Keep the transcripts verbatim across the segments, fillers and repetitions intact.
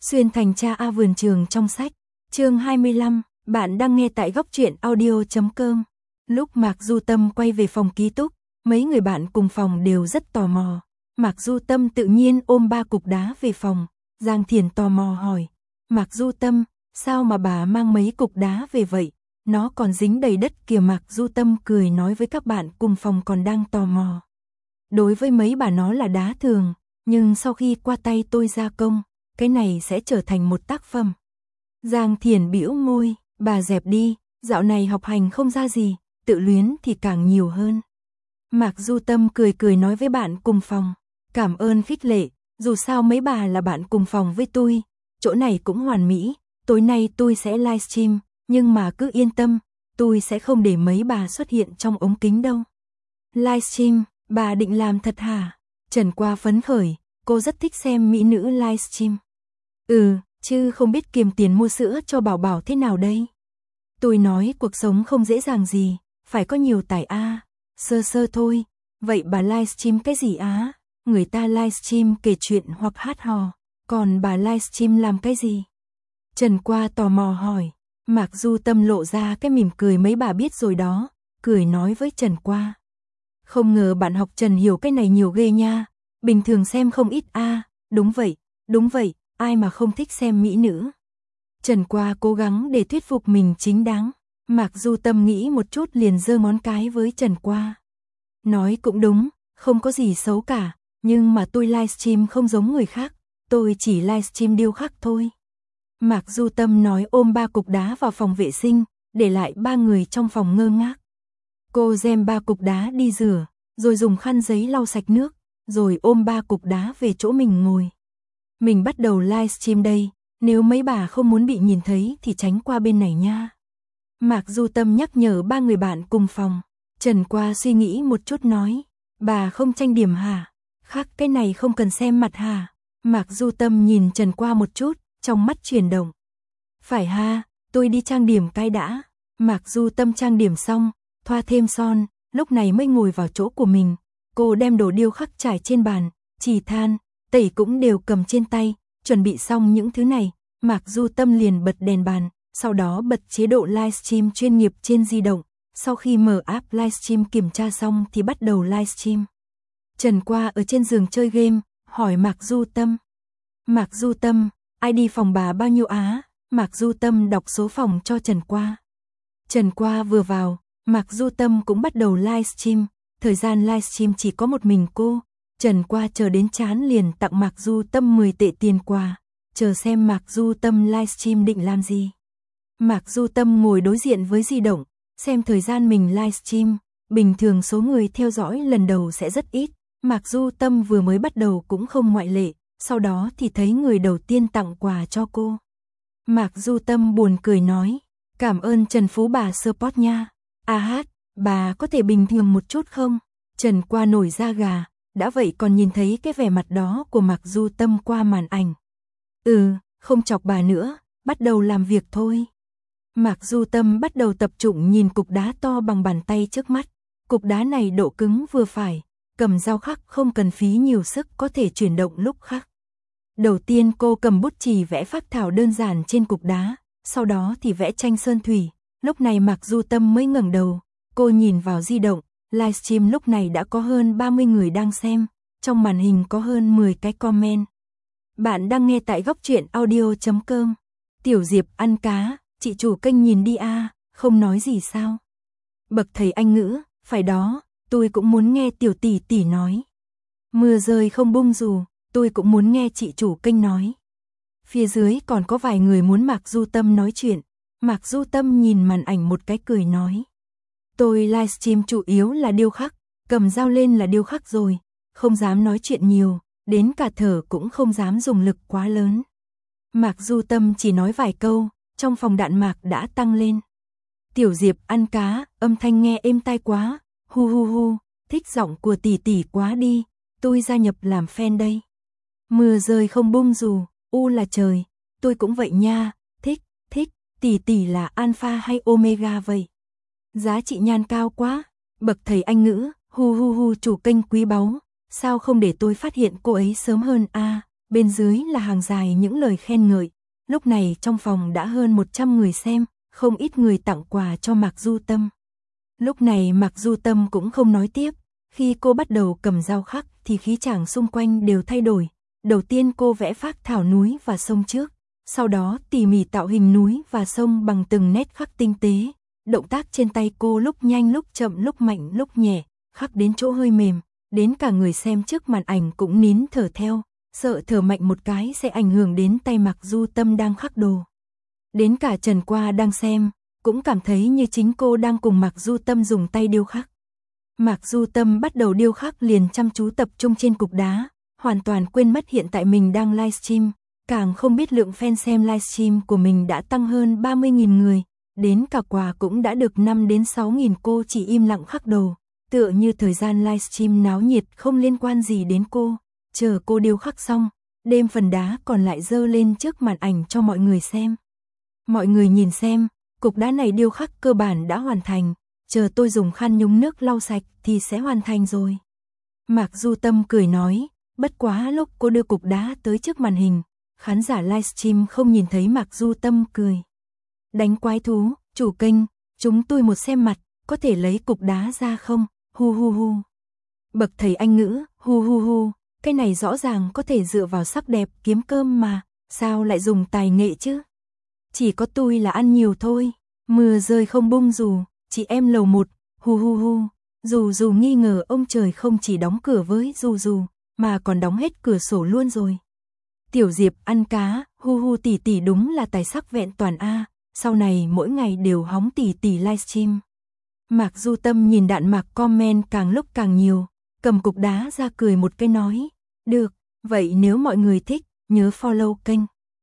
Xuyên thành cha A vườn trường trong sách. Chương hai mươi lăm, bạn đang nghe tại góc truyện audio chấm com. Lúc Mạc Du Tâm quay về phòng ký túc, mấy người bạn cùng phòng đều rất tò mò. Mạc Du Tâm tự nhiên ôm ba cục đá về phòng. Giang Thiền tò mò hỏi, Mạc Du Tâm, sao mà bà mang mấy cục đá về vậy? Nó còn dính đầy đất kìa. Mạc Du Tâm cười nói với các bạn cùng phòng còn đang tò mò. Đối với mấy bà nó là đá thường, nhưng sau khi qua tay tôi gia công, cái này sẽ trở thành một tác phẩm. Giang Thiền bĩu môi, bà dẹp đi, dạo này học hành không ra gì, tự luyến thì càng nhiều hơn. Mạc Du Tâm cười cười nói với bạn cùng phòng, cảm ơn khích lệ, dù sao mấy bà là bạn cùng phòng với tôi, chỗ này cũng hoàn mỹ, tối nay tôi sẽ livestream, nhưng mà cứ yên tâm, tôi sẽ không để mấy bà xuất hiện trong ống kính đâu. Livestream, bà định làm thật hả? Trần Qua phấn khởi, cô rất thích xem mỹ nữ livestream. Ừ, chứ không biết kiềm tiền mua sữa cho Bảo Bảo thế nào đây. Tôi nói cuộc sống không dễ dàng gì, phải có nhiều tài a. Sơ sơ thôi, vậy bà livestream cái gì á? Người ta livestream kể chuyện hoặc hát hò, còn bà livestream làm cái gì? Trần Qua tò mò hỏi, Mạc Du Tâm lộ ra cái mỉm cười mấy bà biết rồi đó, cười nói với Trần Qua. Không ngờ bạn học Trần hiểu cái này nhiều ghê nha, bình thường xem không ít a. Đúng vậy, đúng vậy, ai mà không thích xem mỹ nữ. Trần Qua cố gắng để thuyết phục mình chính đáng. Mạc Du Tâm nghĩ một chút liền giơ ngón cái với Trần Qua. Nói cũng đúng, không có gì xấu cả, nhưng mà tôi livestream không giống người khác, tôi chỉ livestream điêu khắc thôi. Mạc Du Tâm nói ôm ba cục đá vào phòng vệ sinh, để lại ba người trong phòng ngơ ngác. Cô đem ba cục đá đi rửa, rồi dùng khăn giấy lau sạch nước, rồi ôm ba cục đá về chỗ mình ngồi. Mình bắt đầu livestream đây, nếu mấy bà không muốn bị nhìn thấy thì tránh qua bên này nha. Mạc Du Tâm nhắc nhở ba người bạn cùng phòng. Trần Qua suy nghĩ một chút nói, bà không trang điểm hả? Khác cái này không cần xem mặt hả? Mạc Du Tâm nhìn Trần Qua một chút, trong mắt chuyển động. Phải ha, tôi đi trang điểm cái đã. Mạc Du Tâm trang điểm xong, thoa thêm son, lúc này mới ngồi vào chỗ của mình. Cô đem đồ điêu khắc trải trên bàn, chì than, tẩy cũng đều cầm trên tay, chuẩn bị xong những thứ này, Mạc Du Tâm liền bật đèn bàn, sau đó bật chế độ livestream chuyên nghiệp trên di động. Sau khi mở app livestream kiểm tra xong thì bắt đầu livestream. Trần Qua ở trên giường chơi game, hỏi Mạc Du Tâm. Mạc Du Tâm, i đê phòng bà bao nhiêu á? Mạc Du Tâm đọc số phòng cho Trần Qua. Trần Qua vừa vào, Mạc Du Tâm cũng bắt đầu livestream. Thời gian livestream chỉ có một mình cô. Trần Qua chờ đến chán liền tặng Mạc Du Tâm mười tệ tiền quà, chờ xem Mạc Du Tâm livestream định làm gì. Mạc Du Tâm ngồi đối diện với di động, xem thời gian mình livestream, bình thường số người theo dõi lần đầu sẽ rất ít, Mạc Du Tâm vừa mới bắt đầu cũng không ngoại lệ, sau đó thì thấy người đầu tiên tặng quà cho cô. Mạc Du Tâm buồn cười nói, cảm ơn Trần Phú bà support nha. A hát, bà có thể bình thường một chút không? Trần Qua nổi da gà, đã vậy còn nhìn thấy cái vẻ mặt đó của Mạc Du Tâm qua màn ảnh. Ừ, không chọc bà nữa, bắt đầu làm việc thôi. Mạc Du Tâm bắt đầu tập trung nhìn cục đá to bằng bàn tay trước mắt. Cục đá này độ cứng vừa phải, cầm dao khắc không cần phí nhiều sức có thể chuyển động lúc khắc. Đầu tiên cô cầm bút chì vẽ phác thảo đơn giản trên cục đá, sau đó thì vẽ tranh sơn thủy. Lúc này Mạc Du Tâm mới ngẩng đầu, cô nhìn vào di động, livestream lúc này đã có hơn ba mươi người đang xem, trong màn hình có hơn mười cái comment. Bạn đang nghe tại góc truyện audio chấm com. Tiểu Diệp ăn cá, chị chủ kênh nhìn đi a, không nói gì sao? Bậc thầy Anh ngữ, phải đó, tôi cũng muốn nghe tiểu tỷ tỷ nói. Mưa rơi không bung dù, tôi cũng muốn nghe chị chủ kênh nói. Phía dưới còn có vài người muốn Mạc Du Tâm nói chuyện. Mạc Du Tâm nhìn màn ảnh một cái cười nói. Tôi livestream chủ yếu là điêu khắc, cầm dao lên là điêu khắc rồi, không dám nói chuyện nhiều, đến cả thở cũng không dám dùng lực quá lớn. Mạc Du Tâm chỉ nói vài câu, trong phòng đạn mạc đã tăng lên. Tiểu Diệp ăn cá, âm thanh nghe êm tai quá, hu hu hu, thích giọng của tỷ tỷ quá đi, tôi gia nhập làm fan đây. Mưa rơi không bung dù, u là trời, tôi cũng vậy nha, thích, thích, tỷ tỷ là alpha hay omega vậy? Giá trị nhan cao quá, bậc thầy Anh ngữ, hu hu hu chủ kênh quý báu, sao không để tôi phát hiện cô ấy sớm hơn a? bên dưới là hàng dài những lời khen ngợi. Lúc này trong phòng đã hơn một trăm người xem, không ít người tặng quà cho Mạc Du Tâm. Lúc này Mạc Du Tâm cũng không nói tiếp, khi cô bắt đầu cầm dao khắc thì khí chàng xung quanh đều thay đổi. Đầu tiên cô vẽ phác thảo núi và sông trước, sau đó tỉ mỉ tạo hình núi và sông bằng từng nét khắc tinh tế. Động tác trên tay cô lúc nhanh lúc chậm, lúc mạnh lúc nhẹ, khắc đến chỗ hơi mềm, đến cả người xem trước màn ảnh cũng nín thở theo, sợ thở mạnh một cái sẽ ảnh hưởng đến tay Mạc Du Tâm đang khắc đồ. Đến cả Trần Qua đang xem, cũng cảm thấy như chính cô đang cùng Mạc Du Tâm dùng tay điêu khắc. Mạc Du Tâm bắt đầu điêu khắc liền chăm chú tập trung trên cục đá, hoàn toàn quên mất hiện tại mình đang livestream, càng không biết lượng fan xem livestream của mình đã tăng hơn ba mươi nghìn người, đến cả quà cũng đã được năm đến sáu nghìn. Cô chỉ im lặng khắc đồ, tựa như thời gian livestream náo nhiệt không liên quan gì đến cô. Chờ cô điêu khắc xong, đem phần đá còn lại dơ lên trước màn ảnh cho mọi người xem. Mọi người nhìn xem, cục đá này điêu khắc cơ bản đã hoàn thành, chờ tôi dùng khăn nhúng nước lau sạch thì sẽ hoàn thành rồi. Mạc Du Tâm cười nói, bất quá lúc cô đưa cục đá tới trước màn hình, khán giả livestream không nhìn thấy Mạc Du Tâm cười. Đánh quái thú, chủ kênh, chúng tôi một xem mặt, có thể lấy cục đá ra không, hu hu hu. Bậc thầy Anh ngữ, hu hu hu, cái này rõ ràng có thể dựa vào sắc đẹp kiếm cơm mà, sao lại dùng tài nghệ chứ? Chỉ có tôi là ăn nhiều thôi, mưa rơi không bung dù, chị em lầu một, hu hu hu. Dù dù nghi ngờ ông trời không chỉ đóng cửa với dù dù, mà còn đóng hết cửa sổ luôn rồi. Tiểu Diệp ăn cá, hu hu tỷ tỷ đúng là tài sắc vẹn toàn a, sau này mỗi ngày đều hóng tỷ tỷ livestream. Mạc Du Tâm nhìn đạn mạc comment càng lúc càng nhiều, cầm cục đá ra cười một cái nói, được, vậy nếu mọi người thích, nhớ follow kênh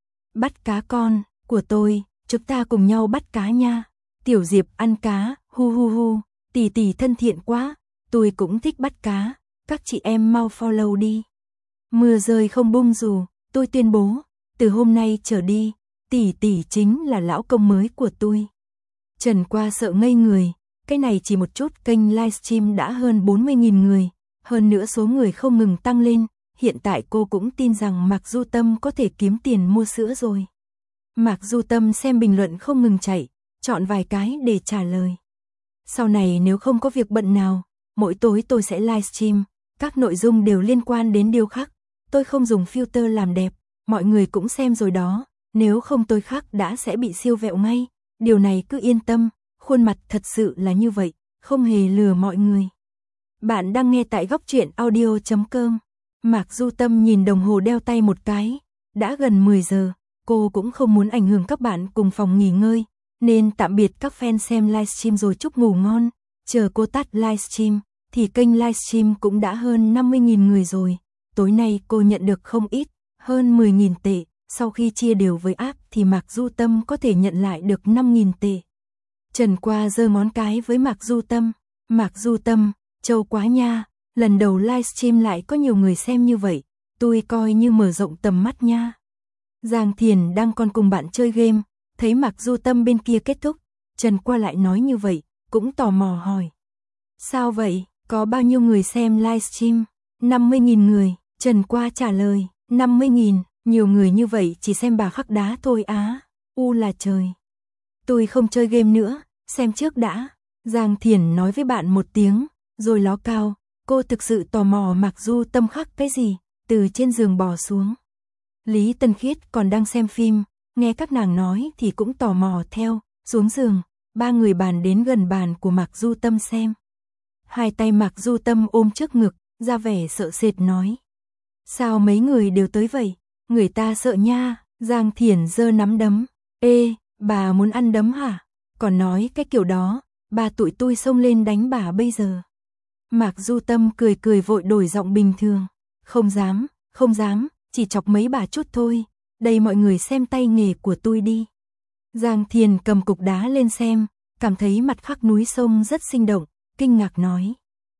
Bắt Cá Con của tôi, chúng ta cùng nhau bắt cá nha. Tiểu Diệp ăn cá, hu hu hu, tỷ tỷ thân thiện quá, tôi cũng thích bắt cá, các chị em mau follow đi. Mưa rơi không bung dù, tôi tuyên bố, từ hôm nay trở đi, tỷ tỷ chính là lão công mới của tôi. Trần Qua sợ ngây người, cái này chỉ một chút kênh livestream đã hơn bốn mươi nghìn người, hơn nữa số người không ngừng tăng lên, hiện tại cô cũng tin rằng Mạc Du Tâm có thể kiếm tiền mua sữa rồi. Mạc Du Tâm xem bình luận không ngừng chạy, chọn vài cái để trả lời. Sau này nếu không có việc bận nào, mỗi tối tôi sẽ livestream, các nội dung đều liên quan đến điêu khắc, tôi không dùng filter làm đẹp, mọi người cũng xem rồi đó, nếu không tôi khắc đã sẽ bị siêu vẹo ngay, điều này cứ yên tâm, khuôn mặt thật sự là như vậy, không hề lừa mọi người. Bạn đang nghe tại góc truyện audio chấm com. Mạc Du Tâm nhìn đồng hồ đeo tay một cái, đã gần mười giờ, cô cũng không muốn ảnh hưởng các bạn cùng phòng nghỉ ngơi, nên tạm biệt các fan xem livestream rồi chúc ngủ ngon. Chờ cô tắt livestream, thì kênh livestream cũng đã hơn năm mươi nghìn người rồi. Tối nay cô nhận được không ít, hơn mười nghìn tệ, sau khi chia đều với app thì Mạc Du Tâm có thể nhận lại được năm nghìn tệ. Trần Qua giơ ngón cái với Mạc Du Tâm, Mạc Du Tâm, trâu quá nha, lần đầu livestream lại có nhiều người xem như vậy, tôi coi như mở rộng tầm mắt nha. Giang Thiền đang còn cùng bạn chơi game, thấy Mạc Du Tâm bên kia kết thúc, Trần Qua lại nói như vậy, cũng tò mò hỏi. Sao vậy, có bao nhiêu người xem livestream? năm mươi nghìn người, Trần Qua trả lời, năm mươi nghìn, nhiều người như vậy chỉ xem bà khắc đá thôi á, u là trời. Tôi không chơi game nữa, xem trước đã. Giang Thiền nói với bạn một tiếng, rồi ló cao, cô thực sự tò mò Mạc Du Tâm khắc cái gì, từ trên giường bò xuống. Lý Tân Khiết còn đang xem phim, nghe các nàng nói thì cũng tò mò theo, xuống giường, ba người bàn đến gần bàn của Mạc Du Tâm xem. Hai tay Mạc Du Tâm ôm trước ngực, ra vẻ sợ sệt nói. Sao mấy người đều tới vậy, người ta sợ nha. Giang Thiển giơ nắm đấm, ê, bà muốn ăn đấm hả? Còn nói cái kiểu đó, bà tụi tôi xông lên đánh bà bây giờ. Mạc Du Tâm cười cười vội đổi giọng bình thường, không dám, không dám, chỉ chọc mấy bà chút thôi, đây mọi người xem tay nghề của tôi đi. Giang Thiền cầm cục đá lên xem, cảm thấy mặt khắc núi sông rất sinh động, kinh ngạc nói.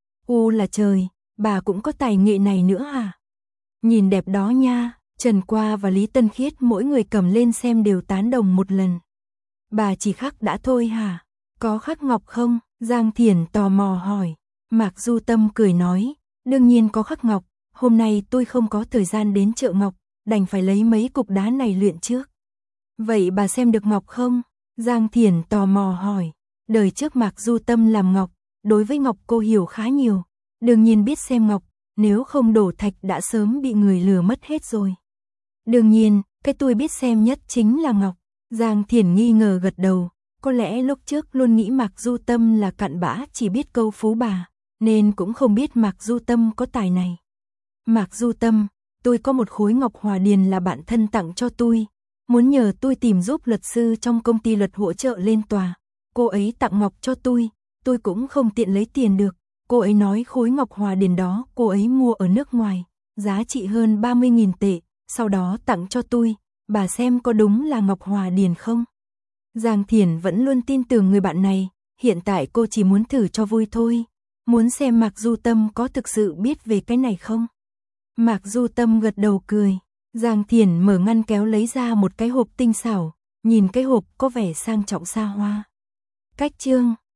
U là trời, bà cũng có tài nghệ này nữa à? Nhìn đẹp đó nha. Trần Qua và Lý Tân Khiết mỗi người cầm lên xem đều tán đồng một lần. Bà chỉ khắc đã thôi hả? Có khắc ngọc không? Giang Thiển tò mò hỏi. Mạc Du Tâm cười nói, đương nhiên có khắc ngọc, hôm nay tôi không có thời gian đến chợ ngọc, đành phải lấy mấy cục đá này luyện trước. Vậy bà xem được ngọc không? Giang Thiển tò mò hỏi. Đời trước Mạc Du Tâm làm ngọc, đối với ngọc cô hiểu khá nhiều, đương nhiên biết xem ngọc, nếu không đổ thạch đã sớm bị người lừa mất hết rồi. Đương nhiên, cái tôi biết xem nhất chính là ngọc. Giang Thiển nghi ngờ gật đầu, có lẽ lúc trước luôn nghĩ Mạc Du Tâm là cặn bã chỉ biết câu phú bà, nên cũng không biết Mạc Du Tâm có tài này. Mạc Du Tâm, tôi có một khối ngọc hòa điền là bạn thân tặng cho tôi, muốn nhờ tôi tìm giúp luật sư trong công ty luật hỗ trợ lên tòa. Cô ấy tặng ngọc cho tôi, tôi cũng không tiện lấy tiền được. Cô ấy nói khối ngọc hòa điền đó cô ấy mua ở nước ngoài, giá trị hơn ba mươi nghìn tệ, sau đó tặng cho tôi, bà xem có đúng là ngọc hòa điền không? Giang Thiển vẫn luôn tin tưởng người bạn này, hiện tại cô chỉ muốn thử cho vui thôi, muốn xem Mạc Du Tâm có thực sự biết về cái này không? Mạc Du Tâm gật đầu cười, Giang Thiển mở ngăn kéo lấy ra một cái hộp tinh xảo, nhìn cái hộp có vẻ sang trọng xa hoa. Cách chương